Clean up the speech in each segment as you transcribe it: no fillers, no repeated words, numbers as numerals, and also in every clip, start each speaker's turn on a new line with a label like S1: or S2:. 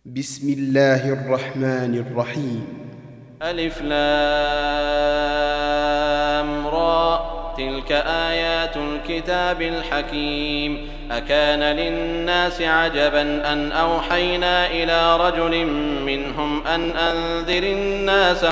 S1: بسم الله الرحمن الرحيم.
S2: ألف لام را، تلك آيات الكتاب الحكيم. أكان للناس عجبا أن أوحينا إلى رجل منهم أن أنذر الناس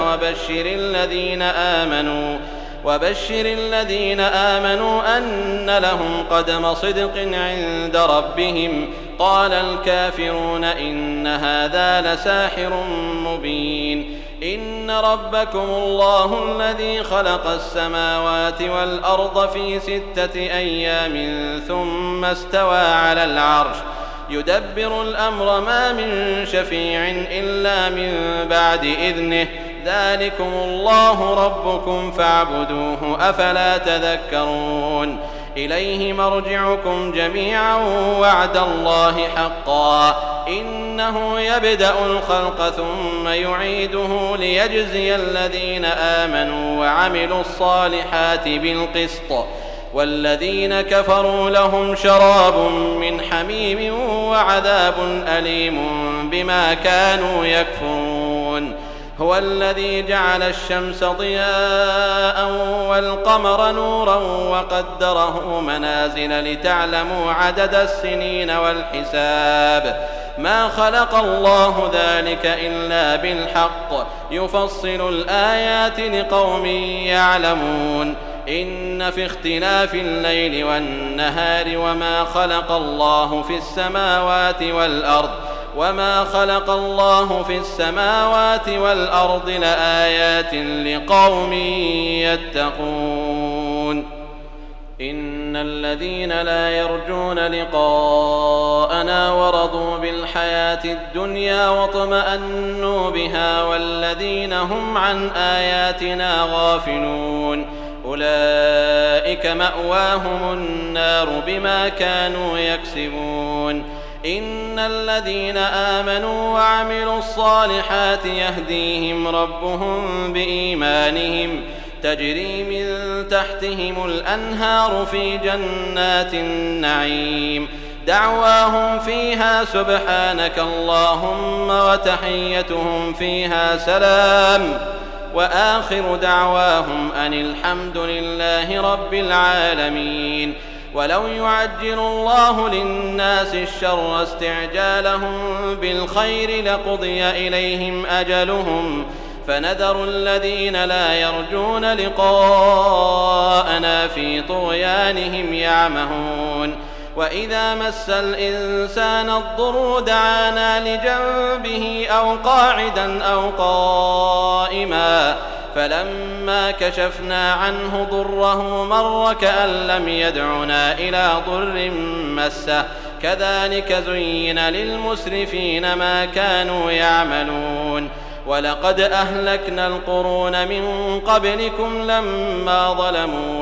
S2: وبشر الذين آمنوا أن لهم قدم صدق عند ربهم. قال الكافرون إن هذا لساحر مبين. إن ربكم الله الذي خلق السماوات والأرض في 6 أيام ثم استوى على العرش يدبر الأمر ما من شفيع إلا من بعد إذنه. ذلكم الله ربكم فاعبدوه أفلا تذكرون. إليه مرجعكم جميعا وعد الله حقا إنه يبدأ الخلق ثم يعيده ليجزي الذين آمنوا وعملوا الصالحات بالقسط والذين كفروا لهم شراب من حميم وعذاب أليم بما كانوا يكفرون. هو الذي جعل الشمس ضياء والقمر نورا وقدره منازل لتعلموا عدد السنين والحساب. ما خلق الله ذلك إلا بالحق يفصل الآيات لقوم يعلمون. إن في اختلاف الليل والنهار وما خلق الله في السماوات والأرض لآيات لقوم يتقون. إن الذين لا يرجون لقاءنا ورضوا بالحياة الدنيا واطمأنوا بها والذين هم عن آياتنا غافلون أولئك مأواهم النار بما كانوا يكسبون. إن الذين آمنوا وعملوا الصالحات يهديهم ربهم بإيمانهم تجري من تحتهم الأنهار في جنات النعيم. دعواهم فيها سبحانك اللهم وتحيتهم فيها سلام وآخر دعواهم أن الحمد لله رب العالمين. ولو يعجل الله للناس الشر استعجالهم بالخير لقضي إليهم أجلهم فنذر الذين لا يرجون لقاءنا في طغيانهم يعمهون. وإذا مس الإنسان الضر دعانا لجنبه أو قاعدا أو قائما فلما كشفنا عنه ضره مر كأن لم يدعنا إلى ضر مسه. كذلك زين للمسرفين ما كانوا يعملون. ولقد أهلكنا القرون من قبلكم لما ظلموا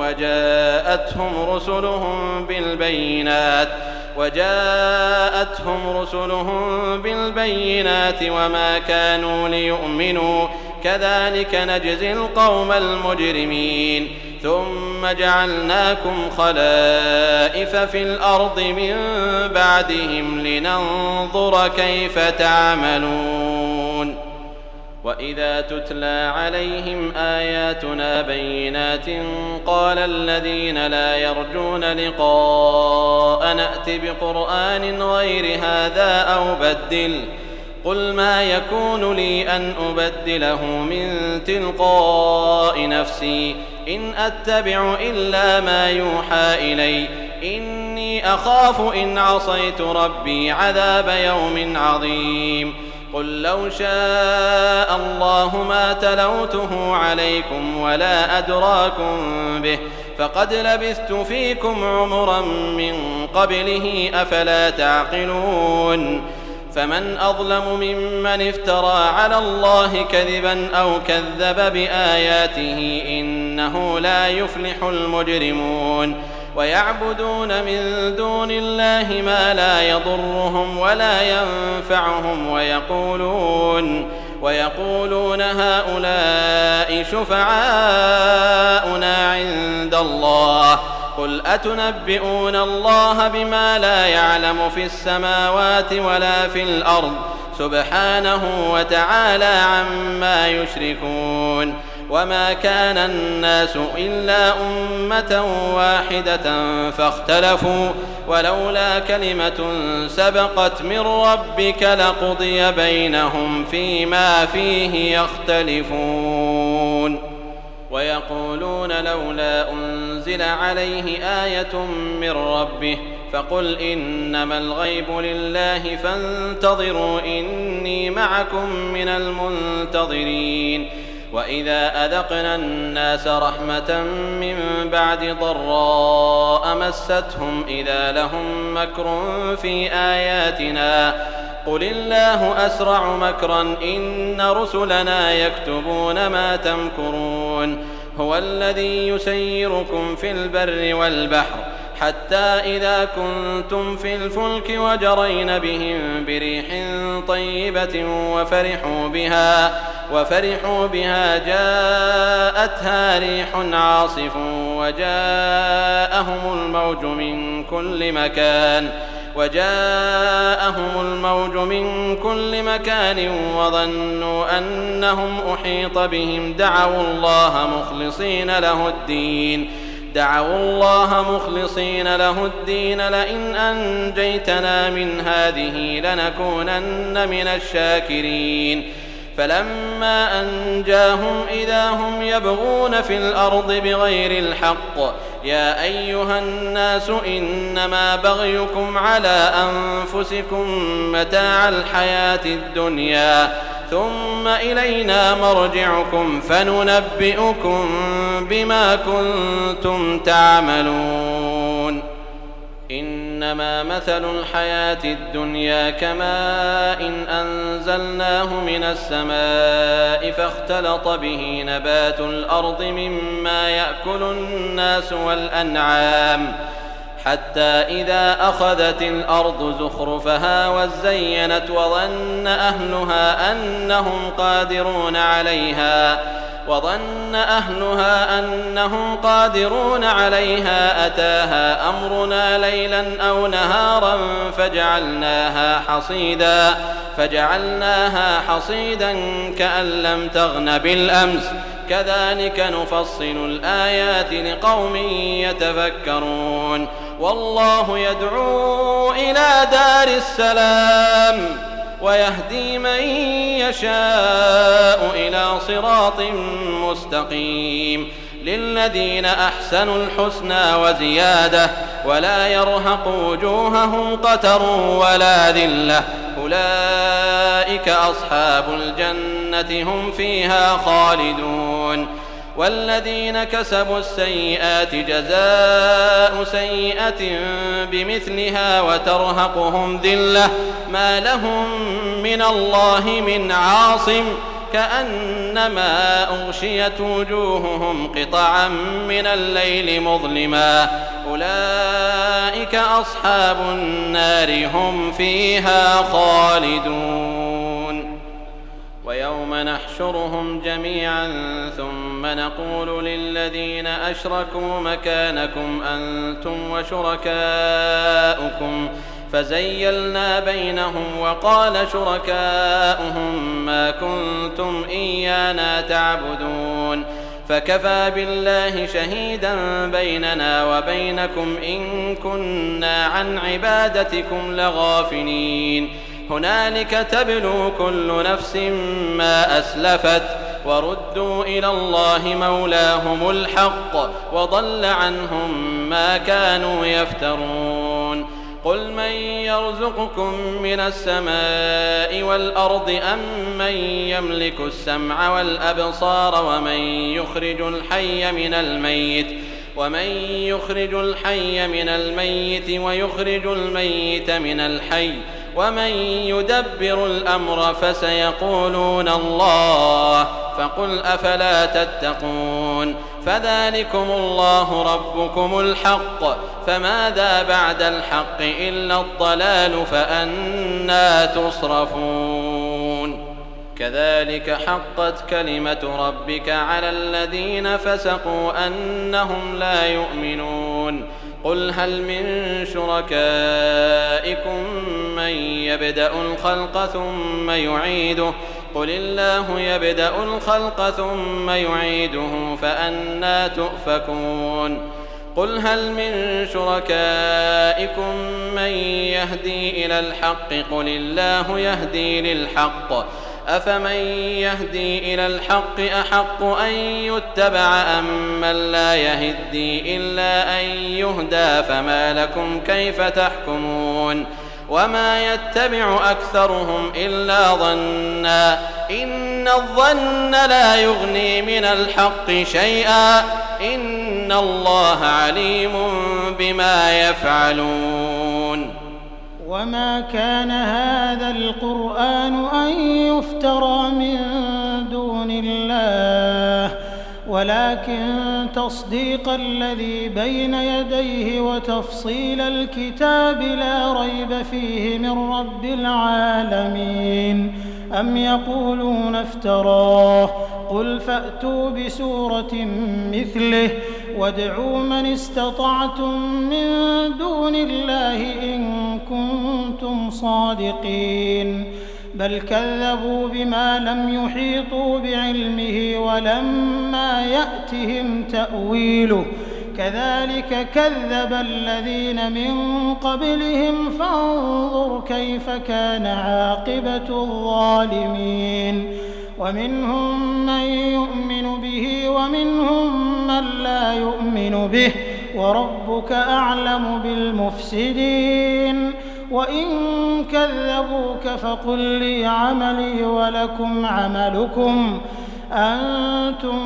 S2: وجاءتهم رسلهم بالبينات وما كانوا ليؤمنوا. كذلك نجزي القوم المجرمين. ثم جعلناكم خلائف في الأرض من بعدهم لننظر كيف تعملون. وإذا تتلى عليهم آياتنا بينات قال الذين لا يرجون لقاءنا ائت بقرآن غير هذا أو بدل. قل ما يكون لي أن أبدله من تلقاء نفسي إن أتبع إلا ما يوحى إلي إني أخاف إن عصيت ربي عذاب يوم عظيم. قل لو شاء الله ما تلوته عليكم ولا أدراكم به فقد لبثت فيكم عمرا من قبله أفلا تعقلون. فمن أظلم ممن افترى على الله كذبا أو كذب بآياته إنه لا يفلح المجرمون. ويعبدون من دون الله ما لا يضرهم ولا ينفعهم ويقولون هؤلاء شفعاؤنا عند الله. قل أتنبئون الله بما لا يعلم في السماوات ولا في الأرض سبحانه وتعالى عما يشركون. وما كان الناس إلا أمة واحدة فاختلفوا ولولا كلمة سبقت من ربك لقضي بينهم فيما فيه يختلفون. ويقولون لولا أنزل عليه آية من ربه فقل إنما الغيب لله فانتظروا إني معكم من المنتظرين. وإذا أذقنا الناس رحمة من بعد ضراء مستهم إذا لهم مكر في آياتنا قل الله أسرع مكرا إن رسلنا يكتبون ما تمكرون. هو الذي يسيركم في البر والبحر حتى إذا كنتم في الفلك وجرين بهم بريح طيبة وفرحوا بها جاءتها ريح عاصف وجاءهم الموج من كل مكان وظنوا أنهم أحيط بهم دعوا الله مخلصين له الدين لئن أنجيتنا من هذه لنكونن من الشاكرين. فلما أنجاهم إذا هم يبغون في الأرض بغير الحق يا أيها الناس إنما بغيكم على أنفسكم متاع الحياة الدنيا ثم إلينا مرجعكم فننبئكم بما كنتم تعملون. إنما مثل الحياة الدنيا كماء أنزلناه من السماء فاختلط به نبات الأرض مما يأكل الناس والأنعام حتى إذا أخذت الأرض زخرفها وزينت وظن أهلها أنهم قادرون عليها أتاها أمرنا ليلا أو نهارا فجعلناها حصيدا كأن لم تغن بالأمس كذلك نفصل الآيات لقوم يتفكرون. والله يدعو إلى دار السلام ويهدي من يشاء إلى صراط مستقيم. للذين أحسنوا الحسنى وزيادة ولا يرهق وجوههم قتر ولا ذلة أولئك أصحاب الجنة هم فيها خالدون. والذين كسبوا السيئات جزاء سيئة بمثلها وترهقهم ذلة ما لهم من الله من عاصم كأنما أغشيت وجوههم قطعا من الليل مظلما أولئك أصحاب النار هم فيها خالدون. ويوم نحشرهم جميعا ثم نقول للذين أشركوا مكانكم أنتم وشركاؤكم فزيلنا بينهم وقال شركاؤهم ما كنتم إيانا تعبدون فكفى بالله شهيدا بيننا وبينكم إن كنا عن عبادتكم لغافلين. هنالك تبلو كل نفس ما أسلفت وردوا إلى الله مولاهم الحق وضل عنهم ما كانوا يفترون. قل من يرزقكم من السماء والأرض أم من يملك السمع والأبصار ومن يخرج الحي من الميت ويخرج الميت من الحي ومن يدبر الأمر فسيقولون الله فقل أفلا تتقون. فذلكم الله ربكم الحق فماذا بعد الحق إلا الضلال فأنى تصرفون. كذلك حقت كلمة ربك على الذين فسقوا أنهم لا يؤمنون. قل هل من شركائكم من يبدأ الخلق ثم يعيده قل الله يبدأ الخلق ثم يعيده فأنى تؤفكون قل هل من شركائكم من يهدي إلى الحق قل الله يهدي للحق أفمن يهدي إلى الحق أحق أن يتبع أم من لا يهدي إلا أن يهدى فما لكم كيف تحكمون وما يتبع أكثرهم إلا ظنا إن الظن لا يغني من الحق شيئا إن الله عليم بما يفعلون
S3: وما كان هذا القرآن أن يفترى من دون الله ولكن تصديق الذي بين يديه وتفصيل الكتاب لا ريب فيه من رب العالمين أم يقولون افتراه قل فأتوا بسورة مثله وادعوا من استطعتم من دون الله إن كنتم صادقين بل كذبوا بما لم يحيطوا بعلمه ولما يأتهم تأويله كذلك كذب الذين من قبلهم فانظر كيف كان عاقبة الظالمين ومنهم من يؤمن به ومنهم من لا يؤمن به وربك أعلم بالمفسدين وإن كذبوك فقل لي عملي ولكم عملكم أنتم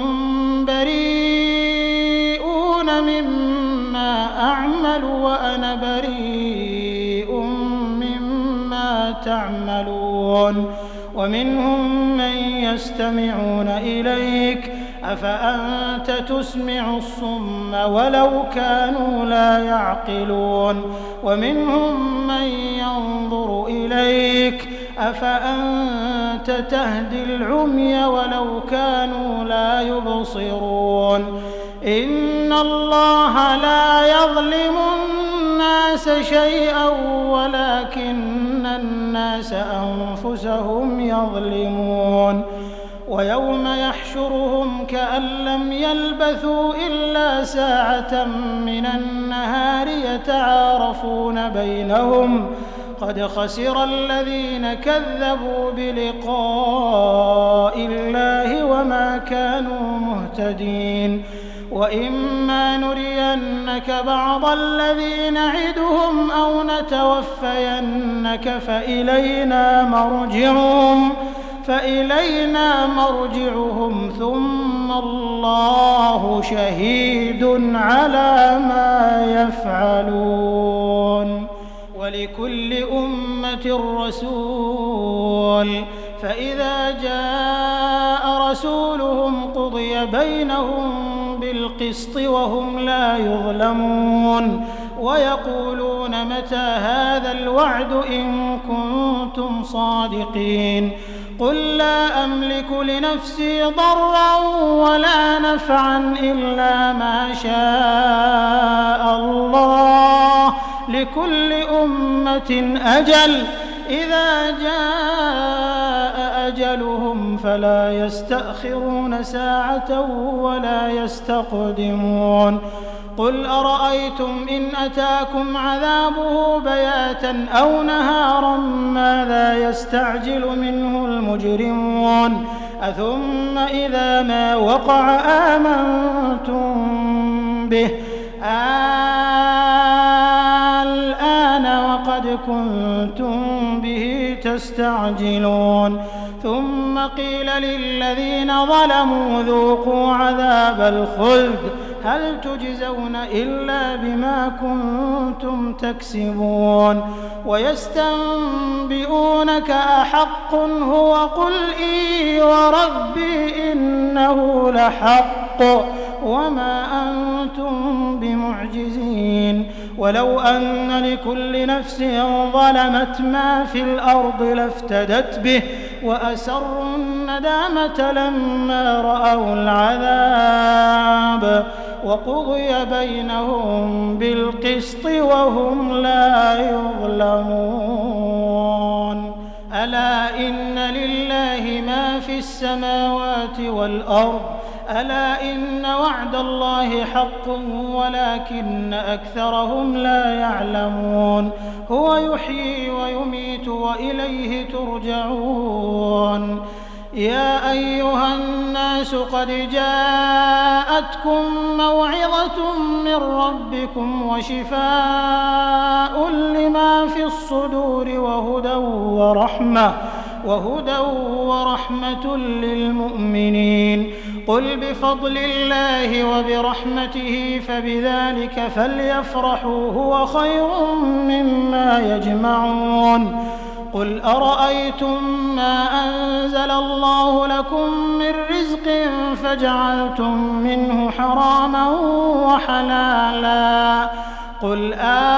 S3: بريئون مما أعمل وأنا بريء مما تعملون ومنهم من يستمعون إليك أفأنت تسمع الصم ولو كانوا لا يعقلون ومنهم من ينظر إليك أفأنت تهدي العمي ولو كانوا لا يبصرون إن الله لا يظلم الناس شيئا ولكن الناس أنفسهم يظلمون ويوم يحشرهم كأن لم يلبثوا إلا ساعة من النهار يتعارفون بينهم قد خسر الذين كذبوا بلقاء الله وما كانوا مهتدين وإما نرينك بعض الذي نعدهم أو نتوفينك فإلينا مرجعهم ثم الله شهيد على ما يفعلون ولكل أمة رسول فإذا جاء رسولهم قضي بينهم بالقسط وهم لا يظلمون ويقولون متى هذا الوعد إن كنتم صادقين قل لا أملك لنفسي ضرا ولا نفعا إلا ما شاء الله لكل أمة أجل إذا جاء أجلهم فلا يستأخرون ساعة ولا يستقدمون قل أرأيتم إن أتاكم عذابه بياتا أو نهارا ماذا يستعجل منه المجرمون أثم إذا ما وقع آمنتم به الآن وقد كنتم به تستعجلون ثم قيل للذين ظلموا ذوقوا عذاب الخلد هل تجزون إلا بما كنتم تكسبون ويستنبئونك أحق هو قل إي وربي إنه لحق وما أنتم بمعجزين ولو أن لكل نفس ظلمت ما في الأرض لافتدت به وأسروا الندامة لما رأوا العذاب وقضي بينهم بالقسط وهم لا يظلمون. ألا إن لله ما في السماوات والأرض ألا إن وعد الله حق ولكن أكثرهم لا يعلمون. هو يحيي ويميت وإليه ترجعون. يا أيها الناس قد جاءتكم موعظة من ربكم وشفاء لما في الصدور وهدى ورحمة للمؤمنين. قل بفضل الله وبرحمته فبذلك فليفرحوا هو خير مما يجمعون. قل أرأيتم ما أنزل الله لكم من رزق فجعلتم منه حراما وحلالا قل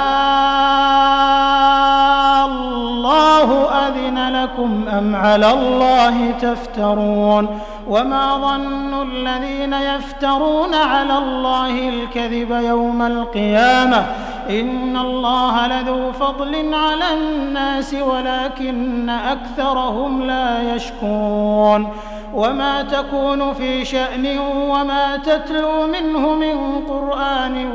S3: الله أذن لكم أم على الله تفترون. وما ظن الذين يفترون على الله الكذب يوم القيامة إن الله لذو فضل على الناس ولكن أكثرهم لا يشكرون. وما تكون في شأن وما تتلو منه من قرآن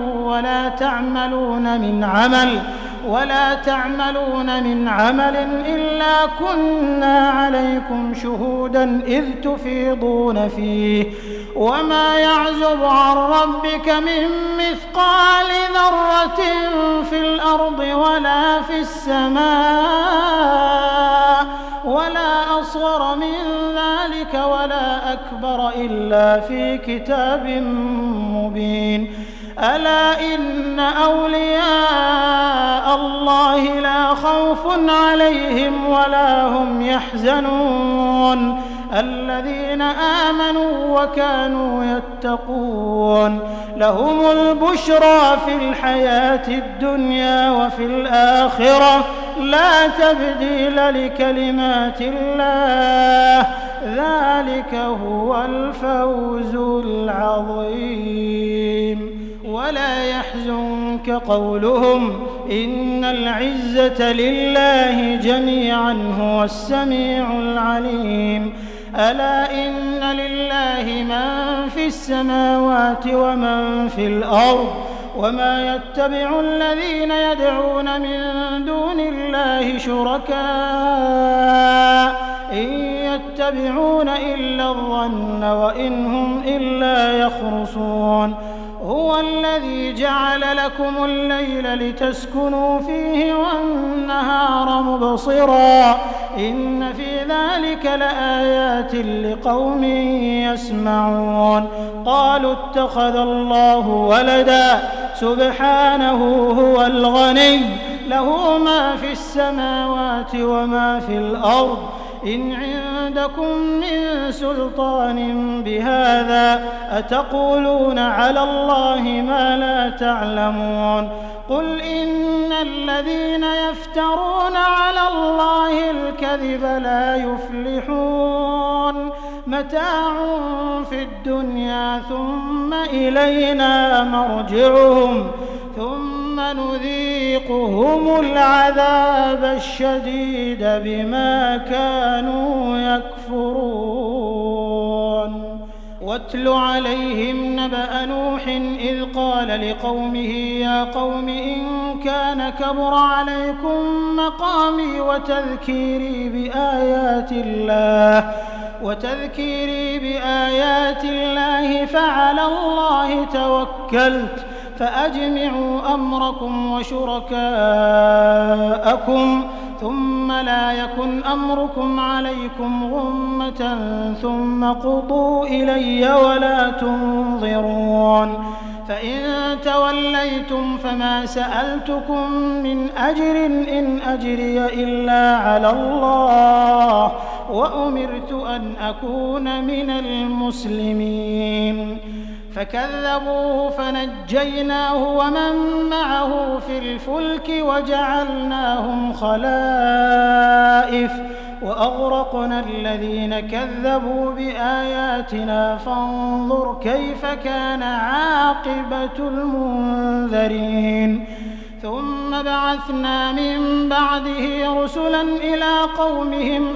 S3: ولا تعملون من عمل إلا كنا عليكم شهودا إذ تفيضون فيه. وما يعزب عن ربك من مثقال ذرة في الأرض ولا في السماء ولا أصغر من ذلك ولا أكبر إلا في كتاب مبين. ألا إن أولياء الله لا خوف عليهم ولا هم يحزنون الذين آمنوا وكانوا يتقون. لهم البشرى في الحياة الدنيا وفي الآخرة لا تبديل لكلمات الله ذلك هو الفوز العظيم. ولا يحزنك قولهم إن العزة لله جميعا هو السميع العليم. ألا إن لله من في السماوات ومن في الأرض وما يتبع الذين يدعون من دون الله شركاء إن يتبعون إلا الظن وإن هم إلا يخرصون. هو الذي جعل لكم الليل لتسكنوا فيه والنهار مبصرا إن في ذلك لآيات لقوم يسمعون. قالوا اتخذ الله ولدا سبحانه هو الغني له ما في السماوات وما في الأرض إن عندكم من سلطان بهذا أتقولون على الله ما لا تعلمون. قل إن الذين يفترون على الله الكذب لا يفلحون. متاع في الدنيا ثم إلينا مرجعهم ثم نذيقهم العذاب الشديد بما كانوا يكفرون. واتل عليهم نبأ نوح إذ قال لقومه يا قوم إن كان كبر عليكم مقامي وتذكيري بآيات الله فعلى الله توكلت فأجمعوا أمركم وشركاءكم ثم لا يكن أمركم عليكم غمة ثم قضوا إلي ولا تنظرون. فإن توليتم فما سألتكم من أجر إن أجري إلا على الله وأمرت أن أكون من المسلمين. فكذبوه فنجيناه ومن معه في الفلك وجعلناهم خلائف وأغرقنا الذين كذبوا بآياتنا فانظر كيف كان عاقبة المنذرين ثم بعثنا من بعده رسلا إلى قومهم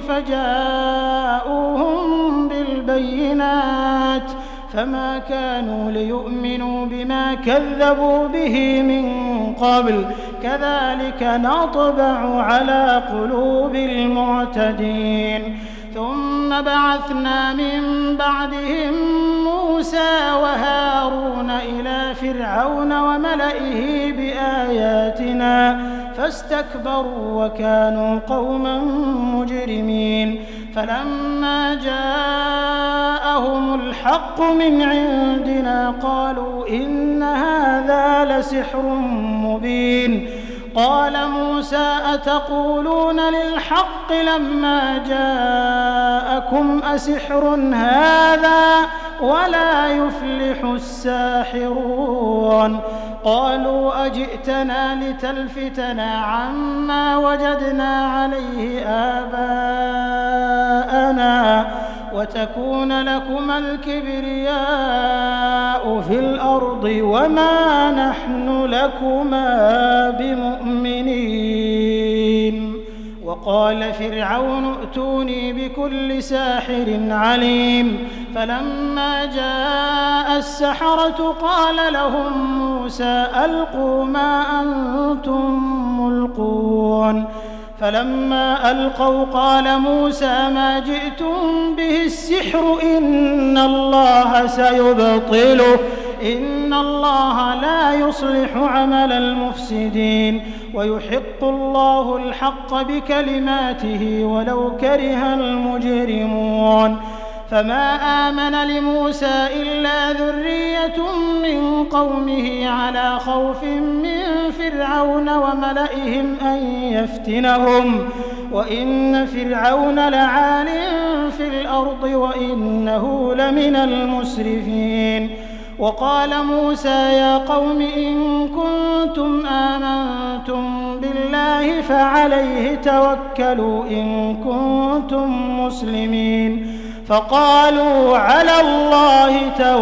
S3: فجاءوهم بالبينات فما كانوا ليؤمنوا بما كذبوا به من قبل كذلك نطبع على قلوب المعتدين ثم بعثنا من بعدهم موسى وهارون إلى فرعون وملئه بآياتنا فاستكبروا وكانوا قوما مجرمين فلما جاءهم الحق من عندنا قالوا إن هذا لسحر مبين قال موسى أتقولون للحق لما جاءكم أسحر هذا ولا يفلح الساحرون قالوا أجئتنا لتلفتنا عما وجدنا عليه آباءنا وتكون لكما الكبرياء في الأرض وما نحن لكما بمؤمنين وقال فرعون ائتوني بكل ساحر عليم فلما جاء السحرة قال لهم موسى ألقوا ما أنتم ملقون فلما ألقوا قال موسى ما جئتم به السحر إن الله سيبطله إن الله لا يصلح عمل المفسدين ويحق الله الحق بكلماته ولو كره المجرمون فما آمن لموسى إلا ذرية من قومه على خوف من فرعون وملئهم أن يفتنهم وإن فرعون لعال في الأرض وإنه لمن المسرفين وقال موسى يا قوم إن كنتم آمنتم بالله فعليه توكلوا إن كنتم مسلمين فقالوا على الله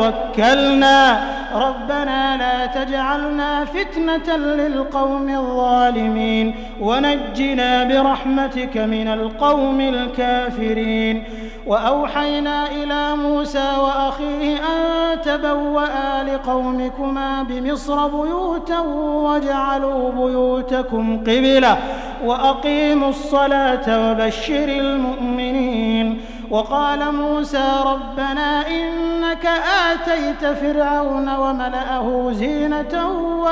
S3: توكلنا ربنا لا تجعلنا فتنة للقوم الظالمين ونجنا برحمتك من القوم الكافرين وأوحينا إلى موسى وأخيه أن تبوأ لقومكما بمصر بيوتا واجعلوا بيوتكم قبلة وأقيموا الصلاة وبشر المؤمنين وقال موسى ربنا إنك آتيت فرعون وملأه زينة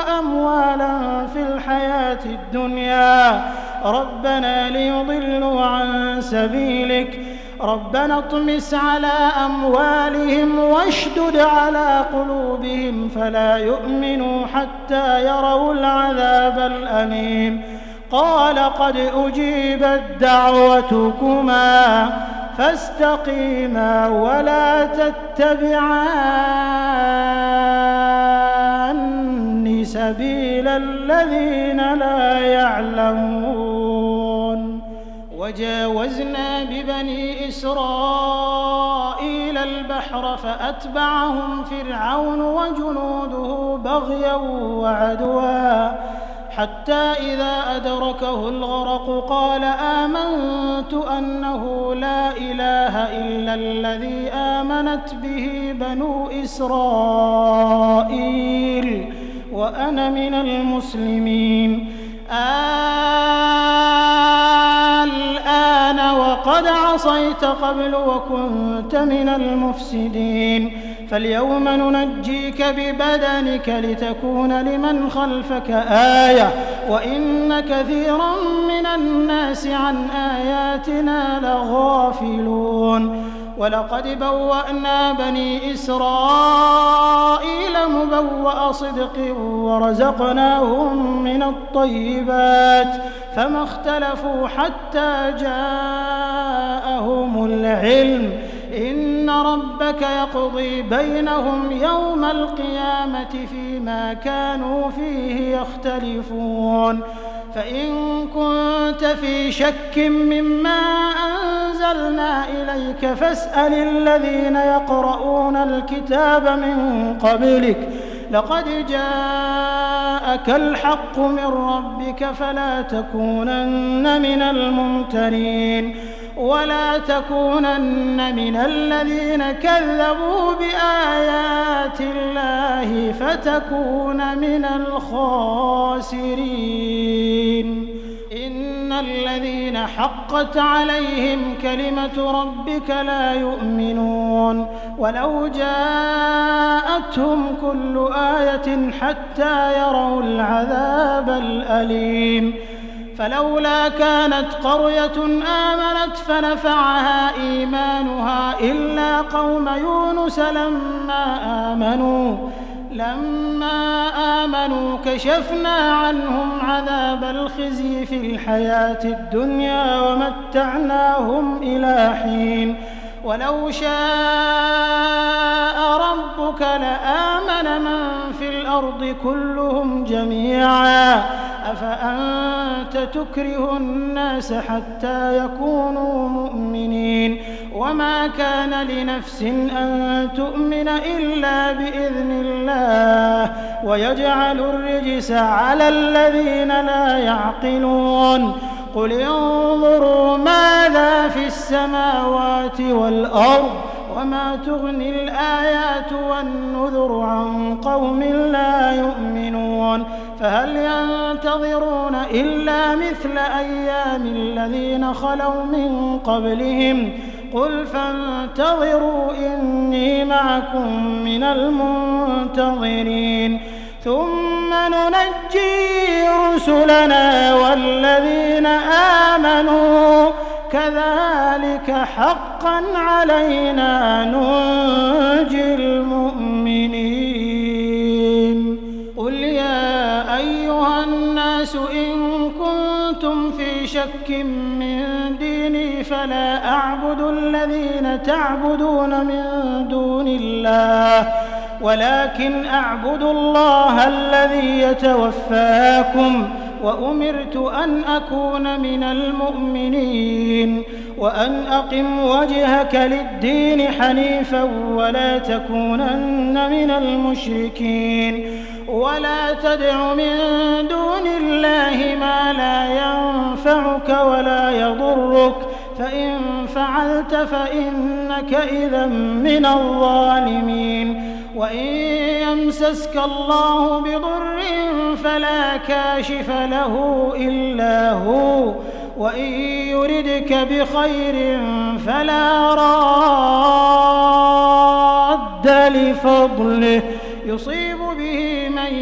S3: وأموالا في الحياة الدنيا ربنا ليضلوا عن سبيلك ربنا اطمس على أموالهم واشدد على قلوبهم فلا يؤمنوا حتى يروا العذاب الأليم قال قد أجيبت دعوتكما فاستقيما ولا تتبعان سبيل الذين لا يعلمون وجاوزنا ببني إسرائيل البحر فأتبعهم فرعون وجنوده بغيا وعدوا حتى إذا أدركه الغرق قال آمنت أنه لا إله إلا الذي آمنت به بنو إسرائيل وأنا من المسلمين الآن وقد عصيت قبل وكنت من المفسدين فاليوم ننجيك ببدنك لتكون لمن خلفك آية وإن كثيرا من الناس عن آياتنا لغافلون ولقد بوأنا بني إسرائيل مبوأ صدق ورزقناهم من الطيبات فما اختلفوا حتى جاءهم العلم إن ربك يقضي بينهم يوم القيامة فيما كانوا فيه يختلفون فإن كنت في شك مما أنزلنا إليك فاسأل الذين يقرؤون الكتاب من قبلك لقد جاءك الحق من ربك فلا تكونن من الممترين ولا تكونن من الذين كذبوا بآيات الله فتكون من الخاسرين إن الذين حقت عليهم كلمة ربك لا يؤمنون ولو جاءتهم كل آية حتى يروا العذاب الأليم فلولا كانت قرية آمنت فنفعها إيمانها إلا قوم يونس لما آمنوا كشفنا عنهم عذاب الخزي في الحياة الدنيا ومتعناهم إلى حين ولو شاء ربك لآمن من في الأرض كلهم جميعا أفأنت تكره الناس حتى يكونوا مؤمنين وما كان لنفس أن تؤمن إلا بإذن الله ويجعل الرجس على الذين لا يعقلون قل انظروا ماذا في السماوات والأرض وما تغني الآيات والنذر عن قوم لا يؤمنون فهل ينتظرون إلا مثل أيام الذين خلوا من قبلهم قل فانتظروا إني معكم من المنتظرين ثم ننجي رسلنا والذين آمنوا كذلك حقا علينا ننجي المؤمنين قل يا أيها الناس إن كنتم في شك من ديني فلا أعبد الذين تعبدون من دون الله ولكن أعبد الله الذي يتوفاكم وأمرت أن أكون من المؤمنين وأن أقم وجهك للدين حنيفا ولا تكونن من المشركين ولا تدع من دون الله ما لا ينفعك ولا يضرك فإن فعلت فإنك إذا من الظالمين وإن يمسسك الله بضر فلا كاشف له إلا هو وإن يردك بخير فلا راد لفضله يصيب به من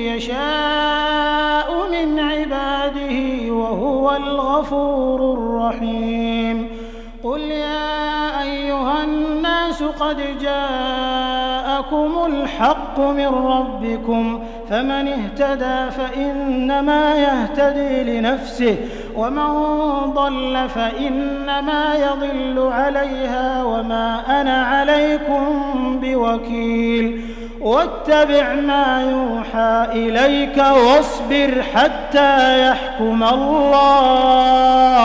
S3: يشاء من عباده وهو الغفور الرحيم قل يا أيها الناس قد جاءكم الحق من ربكم فمن اهتدى فإنما يهتدي لنفسه ومن ضل فإنما يضل عليها وما أنا عليكم بوكيل واتبع ما يوحى إليك واصبر حتى يحكم الله